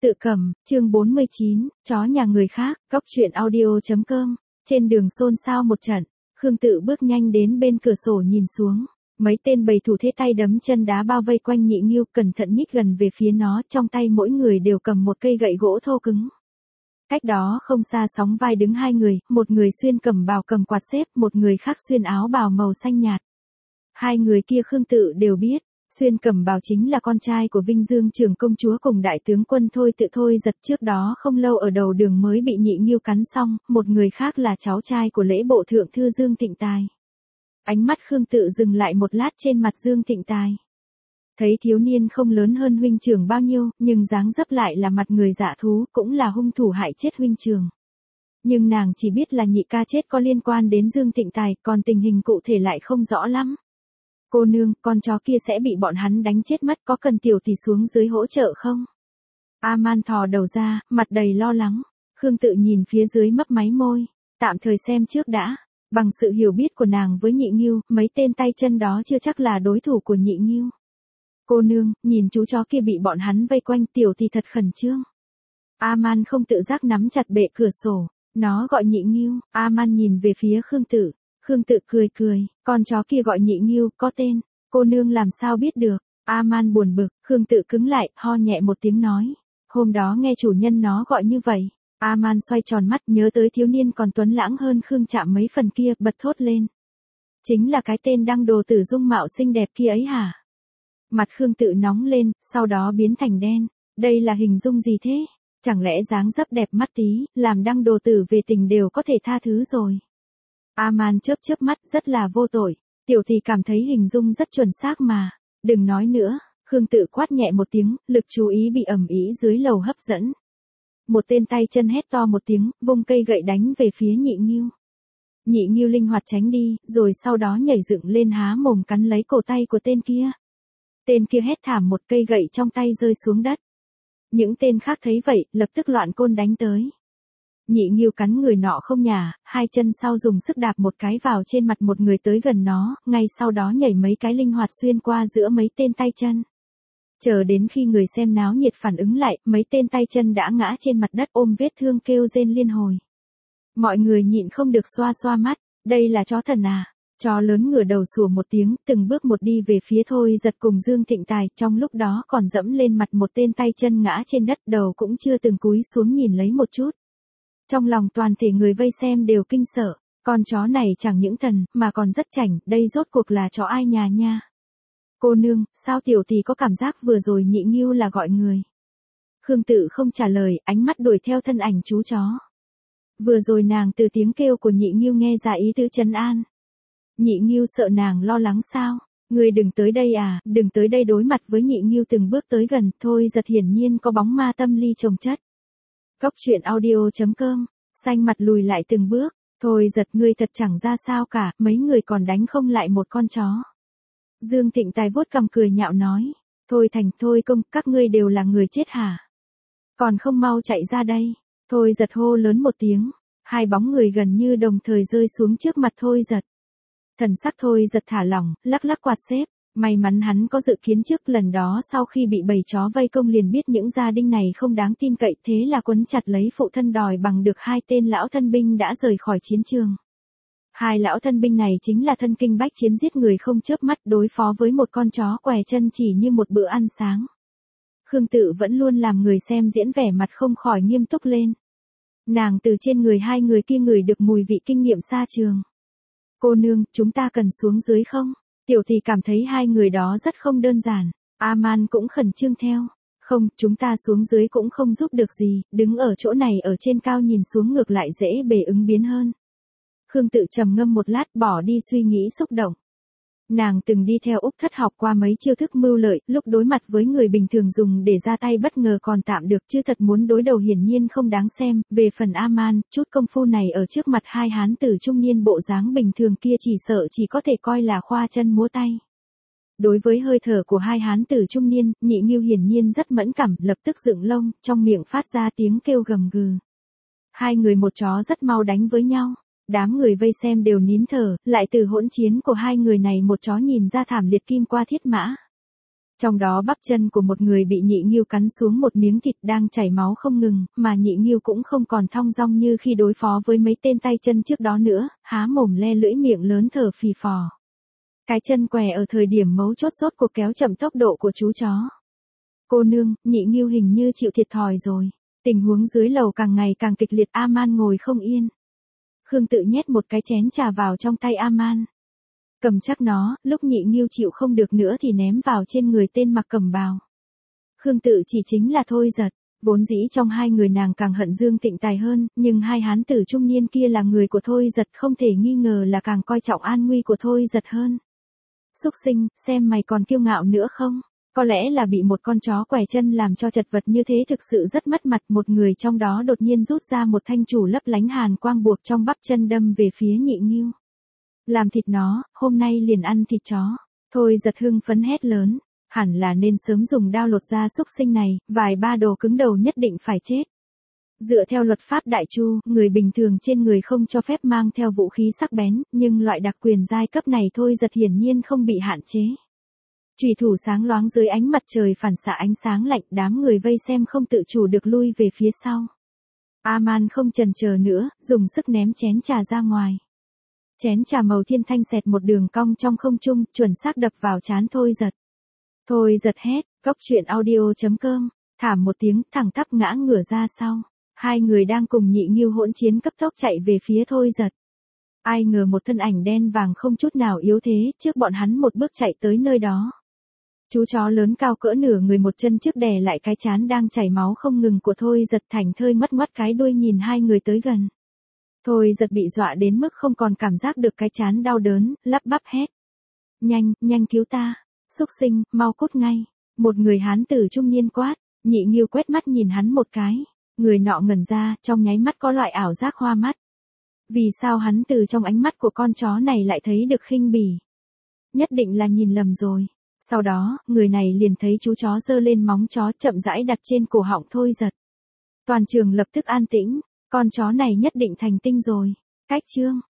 Tự cầm, chương 49, chó nhà người khác, góc truyện audio.com. Trên đường xôn xao một trận, Khương Tự bước nhanh đến bên cửa sổ nhìn xuống. Mấy tên bầy thủ thế tay đấm chân đá bao vây quanh Nhị Nghiêu, cẩn thận nhích gần về phía nó, trong tay mỗi người đều cầm một cây gậy gỗ thô cứng. Cách đó không xa sóng vai đứng hai người, một người xuyên cẩm bào cầm quạt xếp, một người khác xuyên áo bào màu xanh nhạt. Hai người kia Khương Tự đều biết. Xuyên cẩm bào chính là con trai của Vinh Dương trưởng công chúa cùng đại tướng quân Thôi Tự Thôi Giật, trước đó không lâu ở đầu đường mới bị Nhị Nghiêu cắn xong, một người khác là cháu trai của lễ bộ thượng thư Dương Thịnh Tài. Ánh mắt Khương Tự dừng lại một lát trên mặt Dương Thịnh Tài. Thấy thiếu niên không lớn hơn huynh trưởng bao nhiêu, nhưng dáng dấp lại là mặt người dạ thú, cũng là hung thủ hại chết huynh trưởng. Nhưng nàng chỉ biết là nhị ca chết có liên quan đến Dương Thịnh Tài, còn tình hình cụ thể lại không rõ lắm. Cô nương, con chó kia sẽ bị bọn hắn đánh chết mất, có cần tiểu tỷ xuống dưới hỗ trợ không? A-man thò đầu ra, mặt đầy lo lắng. Khương Tự nhìn phía dưới mấp máy môi. Tạm thời xem trước đã. Bằng sự hiểu biết của nàng với Nhị Nghiêu, mấy tên tay chân đó chưa chắc là đối thủ của Nhị Nghiêu. Cô nương, nhìn chú chó kia bị bọn hắn vây quanh, tiểu tỷ thật khẩn trương. A-man không tự giác nắm chặt bệ cửa sổ. Nó gọi Nhị Nghiêu. A-man nhìn về phía Khương Tự. Khương Tự cười cười, con chó kia gọi Nhị Nghiêu, có tên, cô nương làm sao biết được? A-man buồn bực, Khương Tự cứng lại, ho nhẹ một tiếng nói, hôm đó nghe chủ nhân nó gọi như vậy. A-man xoay tròn mắt, nhớ tới thiếu niên còn tuấn lãng hơn Khương Trạm mấy phần kia, bật thốt lên. Chính là cái tên đăng đồ tử dung mạo xinh đẹp kia ấy hả? Mặt Khương Tự nóng lên, sau đó biến thành đen, đây là hình dung gì thế? Chẳng lẽ dáng dấp đẹp mắt tí, làm đăng đồ tử về tình đều có thể tha thứ rồi? A-man chớp mắt rất là vô tội, tiểu thì cảm thấy hình dung rất chuẩn xác mà, đừng nói nữa. Khương Tự quát nhẹ một tiếng, lực chú ý bị ầm ĩ dưới lầu hấp dẫn. Một tên tay chân hét to một tiếng, vung cây gậy đánh về phía Nhị Nghiêu. Nhị Nghiêu linh hoạt tránh đi, rồi sau đó nhảy dựng lên há mồm cắn lấy cổ tay của tên kia. Tên kia hét thảm, một cây gậy trong tay rơi xuống đất. Những tên khác thấy vậy, lập tức loạn côn đánh tới. Nhị Nghiêu cắn người nọ không nhả, hai chân sau dùng sức đạp một cái vào trên mặt một người tới gần nó, ngay sau đó nhảy mấy cái linh hoạt xuyên qua giữa mấy tên tay chân. Chờ đến khi người xem náo nhiệt phản ứng lại, mấy tên tay chân đã ngã trên mặt đất ôm vết thương kêu rên liên hồi. Mọi người nhịn không được xoa xoa mắt, đây là chó thần à? Chó lớn ngửa đầu sủa một tiếng, từng bước một đi về phía Thôi Giật cùng Dương Thịnh Tài, trong lúc đó còn dẫm lên mặt một tên tay chân ngã trên đất, đầu cũng chưa từng cúi xuống nhìn lấy một chút. Trong lòng toàn thể người vây xem đều kinh sợ, con chó này chẳng những thần, mà còn rất chảnh, đây rốt cuộc là chó ai nhà nha. Cô nương, sao tiểu tỷ có cảm giác vừa rồi Nhị Nghiêu là gọi người? Khương Tự không trả lời, ánh mắt đuổi theo thân ảnh chú chó. Vừa rồi nàng từ tiếng kêu của Nhị Nghiêu nghe ra ý tứ trấn an. Nhị Nghiêu sợ nàng lo lắng sao? Ngươi đừng tới đây à, đừng tới đây. Đối mặt với Nhị Nghiêu từng bước tới gần, Thôi Giật hiển nhiên có bóng ma tâm ly chồng chất. Góc truyện audio.com, xanh mặt lùi lại từng bước, Thôi Giật ngươi thật chẳng ra sao cả, mấy người còn đánh không lại một con chó. Dương Thịnh Tài vuốt cằm cười nhạo nói, Thôi Thành, Thôi Công, các ngươi đều là người chết hả? Còn không mau chạy ra đây. Thôi Giật hô lớn một tiếng, hai bóng người gần như đồng thời rơi xuống trước mặt Thôi Giật. Thần sắc Thôi Giật thả lỏng, lắc lắc quạt xếp. May mắn hắn có dự kiến trước, lần đó sau khi bị bầy chó vây công liền biết những gia đình này không đáng tin cậy, thế là quấn chặt lấy phụ thân đòi bằng được hai tên lão thân binh đã rời khỏi chiến trường. Hai lão thân binh này chính là thân kinh bách chiến, giết người không chớp mắt, đối phó với một con chó què chân chỉ như một bữa ăn sáng. Khương Tự vẫn luôn làm người xem diễn vẻ mặt không khỏi nghiêm túc lên. Nàng từ trên người hai người kia ngửi được mùi vị kinh nghiệm xa trường. Cô nương, chúng ta cần xuống dưới không? Tiểu thì cảm thấy hai người đó rất không đơn giản. A-man cũng khẩn trương theo. Không, chúng ta xuống dưới cũng không giúp được gì, đứng ở chỗ này ở trên cao nhìn xuống ngược lại dễ bề ứng biến hơn. Khương Tự trầm ngâm một lát, bỏ đi suy nghĩ xúc động. Nàng từng đi theo Úc Thất học qua mấy chiêu thức mưu lợi, lúc đối mặt với người bình thường dùng để ra tay bất ngờ còn tạm được, chứ thật muốn đối đầu hiển nhiên không đáng xem. Về phần A-man, chút công phu này ở trước mặt hai hán tử trung niên bộ dáng bình thường kia chỉ sợ chỉ có thể coi là khoa chân múa tay. Đối với hơi thở của hai hán tử trung niên, Nhị Nghiêu hiển nhiên rất mẫn cảm, lập tức dựng lông, trong miệng phát ra tiếng kêu gầm gừ. Hai người một chó rất mau đánh với nhau. Đám người vây xem đều nín thở, lại từ hỗn chiến của hai người này một chó nhìn ra thảm liệt kim qua thiết mã. Trong đó bắp chân của một người bị nhị nghiêu cắn xuống một miếng thịt đang chảy máu không ngừng, mà nhị nghiêu cũng không còn thong dong như khi đối phó với mấy tên tay chân trước đó nữa, há mồm le lưỡi miệng lớn thở phì phò. Cái chân què ở thời điểm mấu chốt rốt cuộc kéo chậm tốc độ của chú chó. Cô nương, nhị nghiêu hình như chịu thiệt thòi rồi. Tình huống dưới lầu càng ngày càng kịch liệt, A-man ngồi không yên. Khương Tự nhét một cái chén trà vào trong tay A-man. Cầm chắc nó, lúc nhị nghiêu chịu không được nữa thì ném vào trên người tên mặc cẩm bào. Khương Tự chỉ chính là Thôi Giật. Vốn dĩ trong hai người nàng càng hận Dương Tịnh Tài hơn, nhưng hai hán tử trung niên kia là người của Thôi Giật, không thể nghi ngờ là càng coi trọng an nguy của Thôi Giật hơn. Xúc sinh, xem mày còn kiêu ngạo nữa không? Có lẽ là bị một con chó quẻ chân làm cho chật vật như thế thực sự rất mất mặt. Một người trong đó đột nhiên rút ra một thanh chủ lấp lánh hàn quang buộc trong bắp chân đâm về phía nhị nghiêu. Làm thịt nó, hôm nay liền ăn thịt chó. Thôi Giật hưng phấn hét lớn. Hẳn là nên sớm dùng đao lột da xúc sinh này, vài ba đồ cứng đầu nhất định phải chết. Dựa theo luật pháp Đại Chu, người bình thường trên người không cho phép mang theo vũ khí sắc bén, nhưng loại đặc quyền giai cấp này Thôi Giật hiển nhiên không bị hạn chế. Chùy thủ sáng loáng dưới ánh mặt trời phản xạ ánh sáng lạnh, đám người vây xem không tự chủ được lui về phía sau. A-man không chần chờ nữa, dùng sức ném chén trà ra ngoài. Chén trà màu thiên thanh xẹt một đường cong trong không trung, chuẩn xác đập vào trán Thôi Giật. Thôi Giật hét, cốc truyện audio.com, thảm một tiếng, thẳng tắp ngã ngửa ra sau. Hai người đang cùng nhị nghiêu hỗn chiến cấp tốc chạy về phía Thôi Giật. Ai ngờ một thân ảnh đen vàng không chút nào yếu thế, trước bọn hắn một bước chạy tới nơi đó. Chú chó lớn cao cỡ nửa người một chân trước đè lại cái trán đang chảy máu không ngừng của Thôi Giật, thành thơi ngoắt ngoắt cái đuôi nhìn hai người tới gần. Thôi Giật bị dọa đến mức không còn cảm giác được cái trán đau đớn, lắp bắp hét. Nhanh, nhanh cứu ta. Xúc sinh, mau cút ngay. Một người hán tử trung niên quát. Nhị nghiêu quét mắt nhìn hắn một cái. Người nọ ngẩn ra, trong nháy mắt có loại ảo giác hoa mắt. Vì sao hắn từ trong ánh mắt của con chó này lại thấy được khinh bỉ? Nhất định là nhìn lầm rồi. Sau đó, người này liền thấy chú chó giơ lên móng chó chậm rãi đặt trên cổ họng Thôi Giật. Toàn trường lập tức an tĩnh, con chó này nhất định thành tinh rồi. Cách chương